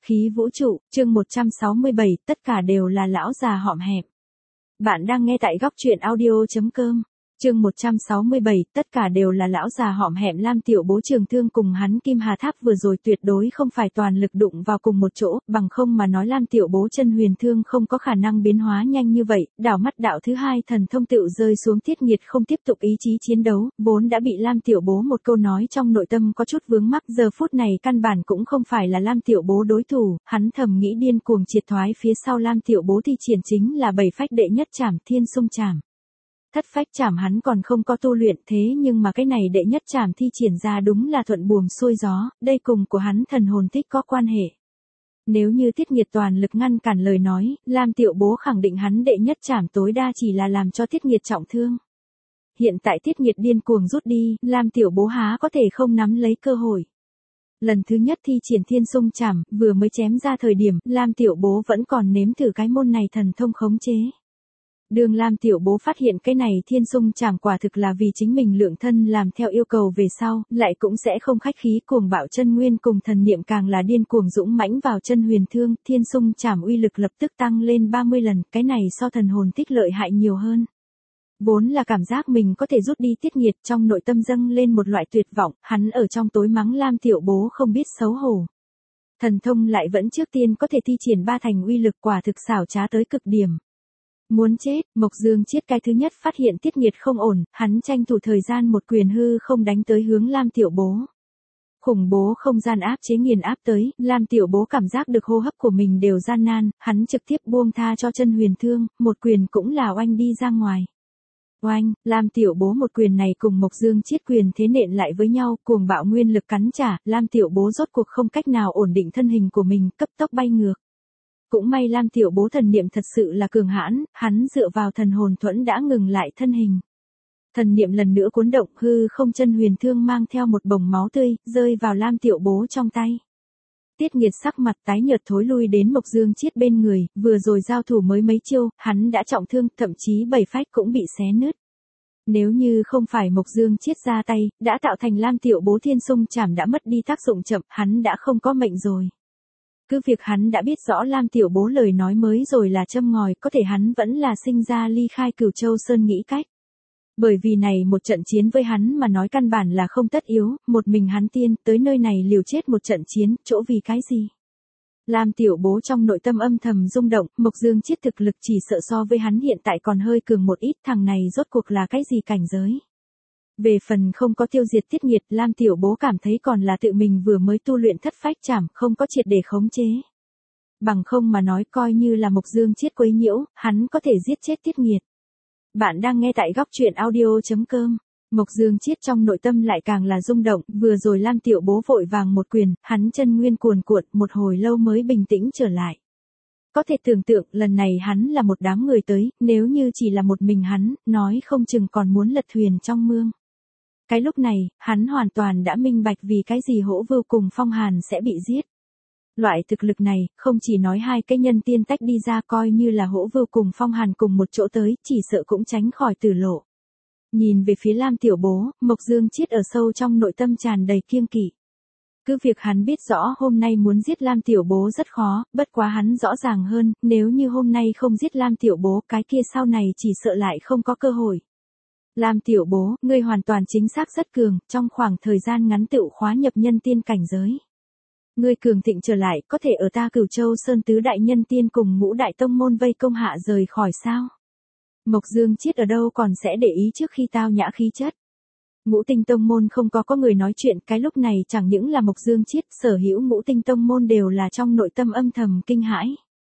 Khí vũ trụ, chương 167, tất cả đều là lão già hõm hẹp. Bạn đang nghe tại góc truyện audio.com. Chương 167, tất cả đều là lão già hõm hẹm. Lam Tiểu Bố Trường Thương cùng hắn Kim Hà Tháp vừa rồi tuyệt đối không phải toàn lực đụng vào cùng một chỗ, bằng không mà nói Lam Tiểu Bố chân huyền thương không có khả năng biến hóa nhanh như vậy. Đảo mắt đạo thứ hai thần thông tựu rơi xuống. Tiết Nghiệt không tiếp tục ý chí chiến đấu, vốn đã bị Lam Tiểu Bố một câu nói trong nội tâm có chút vướng mắc, giờ phút này căn bản cũng không phải là Lam Tiểu Bố đối thủ, hắn thầm nghĩ điên cuồng triệt thoái phía sau Lam Tiểu Bố thi triển chính là bảy phách đệ nhất trảm Thiên Xung Trảm. Thất phách trảm hắn còn không có tu luyện, thế nhưng mà cái này đệ nhất trảm thi triển ra đúng là thuận buồm xuôi gió, đây cùng của hắn thần hồn tích có quan hệ. Nếu như Tiết Nghiệt toàn lực ngăn cản lời nói, Lam Tiểu Bố khẳng định hắn đệ nhất trảm tối đa chỉ là làm cho Tiết Nghiệt trọng thương. Hiện tại Tiết Nghiệt điên cuồng rút đi, Lam Tiểu Bố há có thể không nắm lấy cơ hội. Lần thứ nhất thi triển Thiên Xung Trảm, vừa mới chém ra thời điểm, Lam Tiểu Bố vẫn còn nếm thử cái môn này thần thông khống chế. Đường Lam Tiểu Bố phát hiện cái này Thiên Xung Trảm quả thực là vì chính mình lượng thân làm theo yêu cầu về sau, lại cũng sẽ không khách khí, cuồng bạo chân nguyên cùng thần niệm càng là điên cuồng dũng mãnh vào chân huyền thương, Thiên Xung Trảm uy lực lập tức tăng lên 30 lần, cái này so thần hồn tích lợi hại nhiều hơn. Vốn là cảm giác mình có thể rút đi Tiết Nghiệt, trong nội tâm dâng lên một loại tuyệt vọng, hắn ở trong tối mắng Lam Tiểu Bố không biết xấu hổ. Thần thông lại vẫn trước tiên có thể thi triển ba thành uy lực, quả thực xảo trá tới cực điểm. Muốn chết, Mộc Dương Chiết cái thứ nhất phát hiện Tiết Nghiệt không ổn, hắn tranh thủ thời gian một quyền hư không đánh tới hướng Lam Tiểu Bố. Khủng bố không gian áp chế nghiền áp tới, Lam Tiểu Bố cảm giác được hô hấp của mình đều gian nan, hắn trực tiếp buông tha cho chân huyền thương, một quyền cũng là oanh đi ra ngoài. Oanh, Lam Tiểu Bố một quyền này cùng Mộc Dương Chiết quyền thế nện lại với nhau, cuồng bạo nguyên lực cắn trả, Lam Tiểu Bố rốt cuộc không cách nào ổn định thân hình của mình, cấp tốc bay ngược. Cũng may Lam Tiểu Bố thần niệm thật sự là cường hãn, hắn dựa vào thần hồn thuẫn đã ngừng lại thân hình. Thần niệm lần nữa cuốn động, hư không chân huyền thương mang theo một bồng máu tươi, rơi vào Lam Tiểu Bố trong tay. Tiết Nghiệt sắc mặt tái nhợt thối lui đến Mộc Dương Chiết bên người, vừa rồi giao thủ mới mấy chiêu, hắn đã trọng thương, thậm chí bảy phách cũng bị xé nứt. Nếu như không phải Mộc Dương Chiết ra tay, đã tạo thành Lam Tiểu Bố Thiên Xung Trảm đã mất đi tác dụng chậm, hắn đã không có mệnh rồi. Cứ việc hắn đã biết rõ Lam Tiểu Bố lời nói mới rồi là châm ngòi, có thể hắn vẫn là sinh ra ly khai Cửu Châu Sơn nghĩ cách. Bởi vì này một trận chiến với hắn mà nói căn bản là không tất yếu, một mình hắn tiên tới nơi này liều chết một trận chiến, chỗ vì cái gì? Lam Tiểu Bố trong nội tâm âm thầm rung động, Mộc Dương Chiết thực lực chỉ sợ so với hắn hiện tại còn hơi cường một ít, thằng này rốt cuộc là cái gì cảnh giới? Về phần không có tiêu diệt Tiết Nghiệt, Lam Tiểu Bố cảm thấy còn là tự mình vừa mới tu luyện thất phách trảm, không có triệt để khống chế. Bằng không mà nói coi như là Mộc Dương Chiết quấy nhiễu, hắn có thể giết chết Tiết Nghiệt. Bạn đang nghe tại góc truyện audio.com. Mộc Dương Chiết trong nội tâm lại càng là rung động, vừa rồi Lam Tiểu Bố vội vàng một quyền, hắn chân nguyên cuồn cuộn, một hồi lâu mới bình tĩnh trở lại. Có thể tưởng tượng, lần này hắn là một đám người tới, nếu như chỉ là một mình hắn, nói không chừng còn muốn lật thuyền trong mương. Cái lúc này, hắn hoàn toàn đã minh bạch vì cái gì Hỗ Vưu cùng Phong Hàn sẽ bị giết. Loại thực lực này, không chỉ nói hai cái nhân tiên tách đi ra, coi như là Hỗ Vưu cùng Phong Hàn cùng một chỗ tới, chỉ sợ cũng tránh khỏi tử lộ. Nhìn về phía Lam Tiểu Bố, Mộc Dương Chiết ở sâu trong nội tâm tràn đầy kiêng kỵ. Cứ việc hắn biết rõ hôm nay muốn giết Lam Tiểu Bố rất khó, bất quá hắn rõ ràng hơn, nếu như hôm nay không giết Lam Tiểu Bố, cái kia sau này chỉ sợ lại không có cơ hội. Lam Tiểu Bố, ngươi hoàn toàn chính xác rất cường, trong khoảng thời gian ngắn tựu khóa nhập nhân tiên cảnh giới. Ngươi cường thịnh trở lại, có thể ở ta Cửu Châu Sơn tứ đại nhân tiên cùng ngũ đại tông môn vây công hạ rời khỏi sao? Mộc Dương Chiết ở đâu còn sẽ để ý trước khi tao nhã khí chất. Ngũ tinh tông môn không có người nói chuyện, cái lúc này chẳng những là Mộc Dương Chiết, sở hữu ngũ tinh tông môn đều là trong nội tâm âm thầm kinh hãi.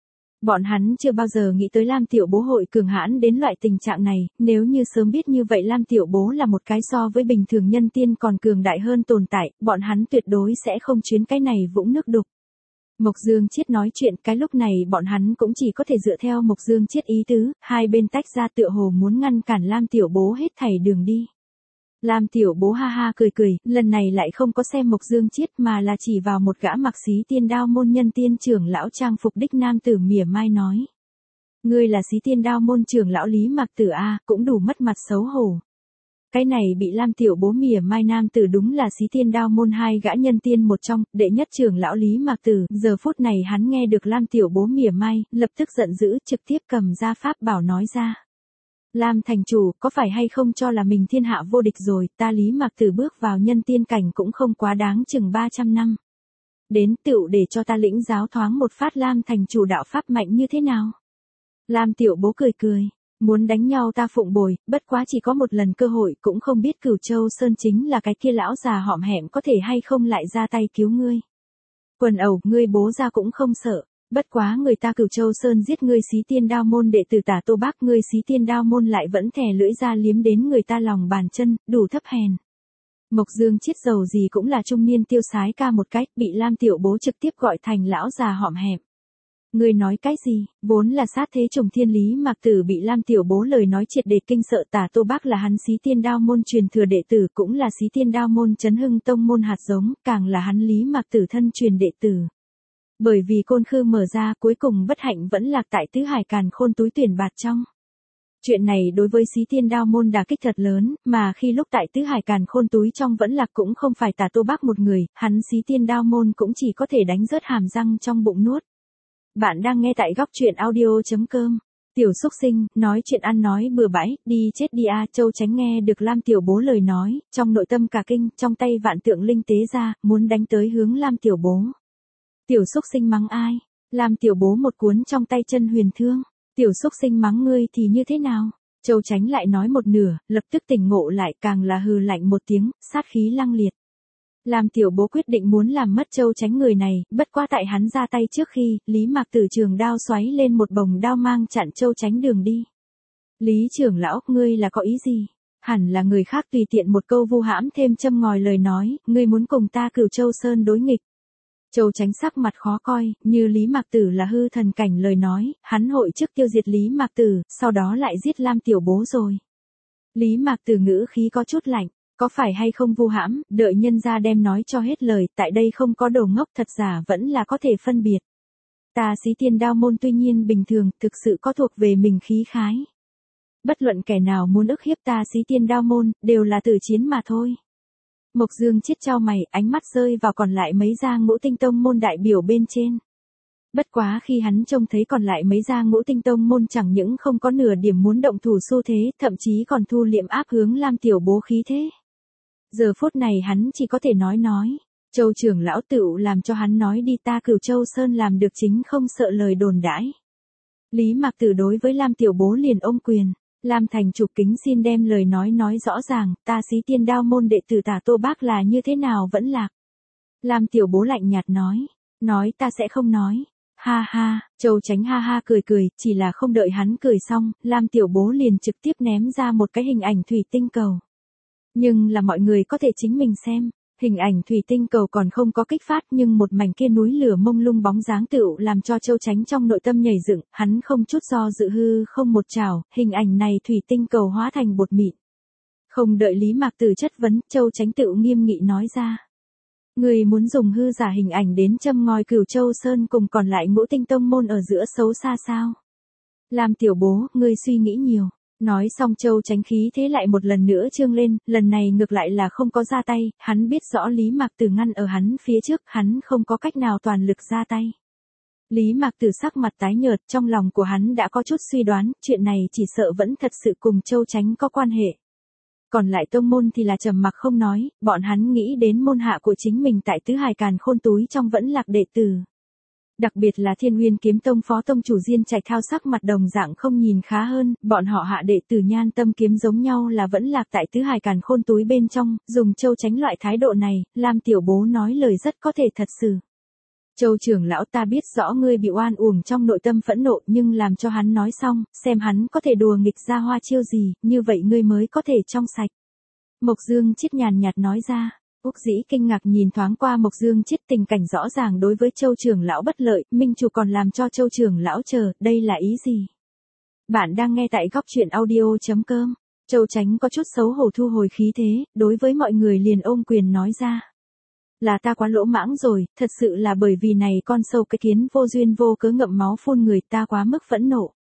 Bọn hắn chưa bao giờ nghĩ tới Lam Tiểu Bố hội cường hãn đến loại tình trạng này, nếu như sớm biết như vậy Lam Tiểu Bố là một cái so với bình thường nhân tiên còn cường đại hơn tồn tại, bọn hắn tuyệt đối sẽ không chuyến cái này vũng nước đục. Mộc Dương Chiết nói chuyện, cái lúc này bọn hắn cũng chỉ có thể dựa theo Mộc Dương Chiết ý tứ, hai bên tách ra tựa hồ muốn ngăn cản Lam Tiểu Bố hết thảy đường đi. Lam Tiểu Bố ha ha cười cười, lần này lại không có xem Mộc Dương Chiết mà là chỉ vào một gã mặc Xí Tiên Đao môn nhân tiên trưởng lão trang phục đích nam tử mỉa mai nói. Ngươi là Xí Tiên Đao môn trưởng lão Lý Mạc Tử a, cũng đủ mất mặt xấu hổ. Cái này bị Lam Tiểu Bố mỉa mai nam tử đúng là Xí Tiên Đao môn hai gã nhân tiên một trong, đệ nhất trưởng lão Lý Mạc Tử, giờ phút này hắn nghe được Lam Tiểu Bố mỉa mai, lập tức giận dữ, trực tiếp cầm ra pháp bảo nói ra. Lam thành chủ, có phải hay không cho là mình thiên hạ vô địch rồi, ta Lý Mạc Tử bước vào nhân tiên cảnh cũng không quá đáng chừng 300 năm. Đến tựu để cho ta lĩnh giáo thoáng một phát Lam thành chủ đạo pháp mạnh như thế nào. Lam Tiểu Bố cười cười. Muốn đánh nhau ta phụng bồi, bất quá chỉ có một lần cơ hội, cũng không biết Cửu Châu Sơn chính là cái kia lão già hõm hẹm có thể hay không lại ra tay cứu ngươi. Quần ẩu, ngươi bố ra cũng không sợ, bất quá người ta Cửu Châu Sơn giết ngươi Xí Tiên Đao môn đệ tử Tả Tô Bác, ngươi Xí Tiên Đao môn lại vẫn thè lưỡi ra liếm đến người ta lòng bàn chân, đủ thấp hèn. Mộc Dương Chiết dầu gì cũng là trung niên tiêu sái ca một cách, bị Lam Tiểu Bố trực tiếp gọi thành lão già hõm hẹm. Ngươi nói cái gì, vốn là sát thế trùng thiên Lý Mạc Tử bị Lam Tiểu Bố lời nói triệt để kinh sợ. Tả Tô Bác là hắn Xí Tiên Đao môn truyền thừa đệ tử, cũng là Xí Tiên Đao môn Chấn Hưng tông môn hạt giống, càng là hắn Lý Mạc Tử thân truyền đệ tử. Bởi vì côn khư mở ra, cuối cùng bất hạnh vẫn lạc tại Tứ Hải Càn Khôn túi tuyển bạt trong. Chuyện này đối với Xí Tiên Đao môn đả kích thật lớn, mà khi lúc tại Tứ Hải Càn Khôn túi trong vẫn lạc cũng không phải Tả Tô Bác một người, hắn Xí Tiên Đao môn cũng chỉ có thể đánh rớt hàm răng trong bụng nuốt. Bạn đang nghe tại góc truyện audio.com. Tiểu xúc sinh, nói chuyện ăn nói bừa bãi, đi chết đi a. Châu Chánh nghe được Lam Tiểu Bố lời nói, trong nội tâm cả kinh, trong tay vạn tượng linh tế ra, muốn đánh tới hướng Lam Tiểu Bố. Tiểu xúc sinh mắng ai? Lam Tiểu Bố một cuốn trong tay chân huyền thương. Tiểu xúc sinh mắng ngươi thì như thế nào? Châu Chánh lại nói một nửa, lập tức tỉnh ngộ lại, càng là hừ lạnh một tiếng, sát khí lăng liệt. Lam Tiểu Bố quyết định muốn làm mất Châu Chánh người này, bất quá tại hắn ra tay trước khi, Lý Mạc Tử trường đao xoáy lên một bồng đao mang chặn Châu Chánh đường đi. Lý trưởng lão, ngươi là có ý gì? Hẳn là người khác tùy tiện một câu vu hãm thêm châm ngòi lời nói, ngươi muốn cùng ta Cửu Châu Sơn đối nghịch. Châu Chánh sắc mặt khó coi, như Lý Mạc Tử là hư thần cảnh lời nói, hắn hội trước tiêu diệt Lý Mạc Tử, sau đó lại giết Lam Tiểu Bố rồi. Lý Mạc Tử ngữ khí có chút lạnh. Có phải hay không vu hãm, đợi nhân gia đem nói cho hết lời, tại đây không có đồ ngốc, thật giả vẫn là có thể phân biệt. Ta Xí Tiên Đao môn tuy nhiên bình thường, thực sự có thuộc về mình khí khái. Bất luận kẻ nào muốn ức hiếp ta Xí Tiên Đao môn, đều là tử chiến mà thôi. Mộc Dương Chiết chau mày, ánh mắt rơi vào còn lại mấy gia Ngũ Tinh Tông môn đại biểu bên trên. Bất quá khi hắn trông thấy còn lại mấy gia Ngũ Tinh Tông môn chẳng những không có nửa điểm muốn động thủ xu thế, thậm chí còn thu liệm áp hướng Lam Tiểu Bố khí thế. Giờ phút này hắn chỉ có thể nói. Châu trưởng lão tựu làm cho hắn nói đi, ta Cửu Châu Sơn làm được chính không sợ lời đồn đãi. Lý Mạc Tử đối với Lam Tiểu Bố liền ôm quyền. Lam thành chủ kính xin đem lời nói rõ ràng, ta Xí Tiên Đao môn đệ tử Tả Tô Bác là như thế nào vẫn lạc. Lam Tiểu Bố lạnh nhạt nói ta sẽ không nói. Ha ha, Châu Chánh ha ha cười, chỉ là không đợi hắn cười xong, Lam Tiểu Bố liền trực tiếp ném ra một cái hình ảnh thủy tinh cầu. Nhưng là mọi người có thể chính mình xem, hình ảnh thủy tinh cầu còn không có kích phát nhưng một mảnh kia núi lửa mông lung bóng dáng tựu làm cho Châu Chánh trong nội tâm nhảy dựng, hắn không chút do dự hư không một trảo, hình ảnh này thủy tinh cầu hóa thành bột mịn. Không đợi Lý Mạc Tử chất vấn, Châu Chánh tựu nghiêm nghị nói ra. Người muốn dùng hư giả hình ảnh đến châm ngòi Cửu Châu Sơn cùng còn lại Ngũ Tinh Tông môn ở giữa xấu xa sao? Lam Tiểu Bố, ngươi suy nghĩ nhiều. Nói xong Châu Chánh khí thế lại một lần nữa trương lên, lần này ngược lại là không có ra tay, hắn biết rõ Lý Mạc Tử ngăn ở hắn phía trước, hắn không có cách nào toàn lực ra tay. Lý Mạc Tử sắc mặt tái nhợt, trong lòng của hắn đã có chút suy đoán, chuyện này chỉ sợ vẫn thật sự cùng Châu Chánh có quan hệ. Còn lại tông môn thì là trầm mặc không nói, bọn hắn nghĩ đến môn hạ của chính mình tại Tứ Hải Càn Khôn túi trong vẫn lạc đệ tử. Đặc biệt là Thiên Nguyên Kiếm Tông phó tông chủ Diên Trạch Thao sắc mặt đồng dạng không nhìn khá hơn, bọn họ hạ đệ tử Nhan Tâm Kiếm giống nhau là vẫn lạc tại Tứ Hải Càn Khôn túi bên trong, dùng Châu Chánh loại thái độ này, Lam Tiểu Bố nói lời rất có thể thật sự. Châu trưởng lão, ta biết rõ ngươi bị oan uổng trong nội tâm phẫn nộ, nhưng làm cho hắn nói xong, xem hắn có thể đùa nghịch ra hoa chiêu gì, như vậy ngươi mới có thể trong sạch. Mộc Dương Chiết nhàn nhạt nói ra. Úc Dĩ kinh ngạc nhìn thoáng qua Mộc Dương Chiết, tình cảnh rõ ràng đối với Châu trưởng lão bất lợi, minh chủ còn làm cho Châu trưởng lão chờ, đây là ý gì? Bạn đang nghe tại góc truyện audio.com. Châu Chánh có chút xấu hổ thu hồi khí thế, đối với mọi người liền ôm quyền nói ra. Là ta quá lỗ mãng rồi, thật sự là bởi vì này con sâu cái kiến vô duyên vô cớ ngậm máu phun người, ta quá mức phẫn nộ.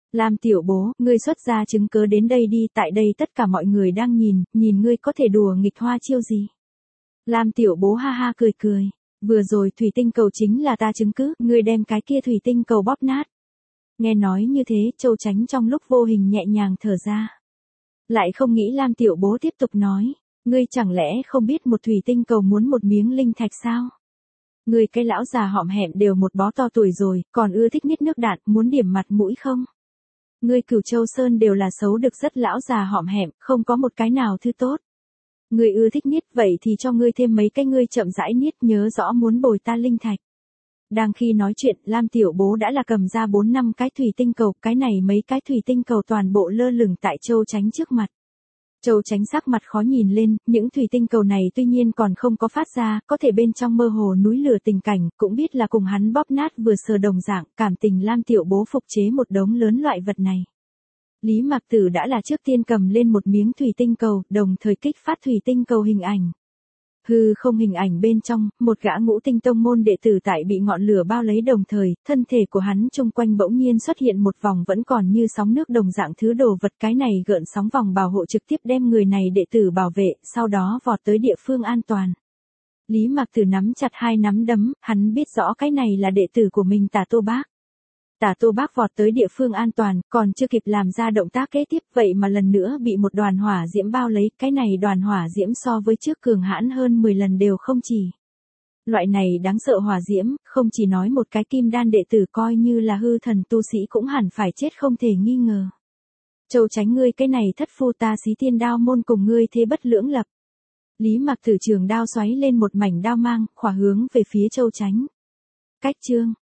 Lam tiểu bố, ngươi xuất ra chứng cớ đến đây đi, tại đây tất cả mọi người đang nhìn ngươi có thể đùa nghịch hoa chiêu gì. Lam tiểu bố ha ha cười cười, vừa rồi thủy tinh cầu chính là ta chứng cứ, ngươi đem cái kia thủy tinh cầu bóp nát. Nghe nói như thế, Châu Chánh trong lúc vô hình nhẹ nhàng thở ra. Lại không nghĩ Lam tiểu bố tiếp tục nói, ngươi chẳng lẽ không biết một thủy tinh cầu muốn một miếng linh thạch sao? Ngươi cái lão già hõm hẹm đều một bó to tuổi rồi, còn ưa thích nít nước đạn, muốn điểm mặt mũi không? Ngươi Cửu Châu Sơn đều là xấu được rất lão già hõm hẹm, không có một cái nào thứ tốt. Ngươi ưa thích niết, vậy thì cho ngươi thêm mấy cái, ngươi chậm rãi niết, nhớ rõ muốn bồi ta linh thạch. Đang khi nói chuyện, Lam tiểu bố đã là cầm ra 4-5 cái thủy tinh cầu, cái này mấy cái thủy tinh cầu toàn bộ lơ lửng tại Châu Chánh trước mặt. Châu Chánh sắc mặt khó nhìn lên, những thủy tinh cầu này tuy nhiên còn không có phát ra, có thể bên trong mơ hồ núi lửa tình cảnh, cũng biết là cùng hắn bóp nát vừa sờ đồng dạng, cảm tình Lam tiểu bố phục chế một đống lớn loại vật này. Lý Mạc Tử đã là trước tiên cầm lên một miếng thủy tinh cầu, đồng thời kích phát thủy tinh cầu hình ảnh. Hư không hình ảnh bên trong, một gã ngũ tinh tông môn đệ tử tại bị ngọn lửa bao lấy đồng thời, thân thể của hắn chung quanh bỗng nhiên xuất hiện một vòng vẫn còn như sóng nước đồng dạng thứ đồ vật, cái này gợn sóng vòng bảo hộ trực tiếp đem người này đệ tử bảo vệ, sau đó vọt tới địa phương an toàn. Lý Mạc Tử nắm chặt hai nắm đấm, hắn biết rõ cái này là đệ tử của mình Tả Tô Bác. Tả Tô Bác vọt tới địa phương an toàn, còn chưa kịp làm ra động tác kế tiếp, vậy mà lần nữa bị một đoàn hỏa diễm bao lấy, cái này đoàn hỏa diễm so với trước cường hãn hơn 10 lần đều không chỉ. Loại này đáng sợ hỏa diễm, không chỉ nói một cái kim đan đệ tử coi như là hư thần tu sĩ cũng hẳn phải chết không thể nghi ngờ. Châu Chánh, ngươi cái này thất phu, ta Xí Tiên Đao môn cùng ngươi thế bất lưỡng lập. Lý Mạc Tử trường đao xoáy lên một mảnh đao mang, khỏa hướng về phía Châu Chánh. Cách chương